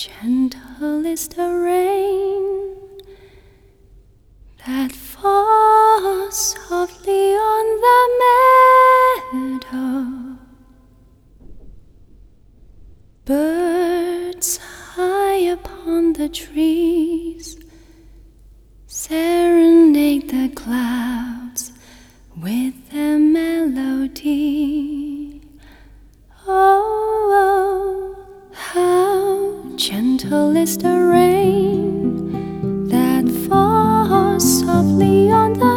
Gentle is the rain that falls softly on the meadow. Birds high upon the trees serenade the clouds with a melody. Oh, how gentle is the rain that falls softly on the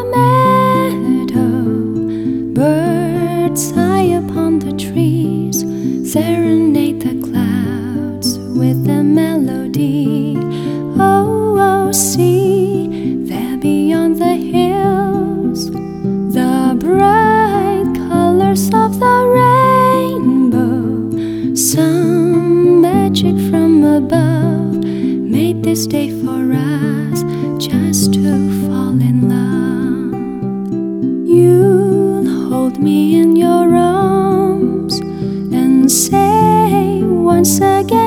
meadow. Birds high upon the trees serenade the clouds with a melody. Oh, oh, see there beyond the hills the bright colors of the rainbow. Some magic from above made this day for us just to fall in love. You'll hold me in your arms and say once again,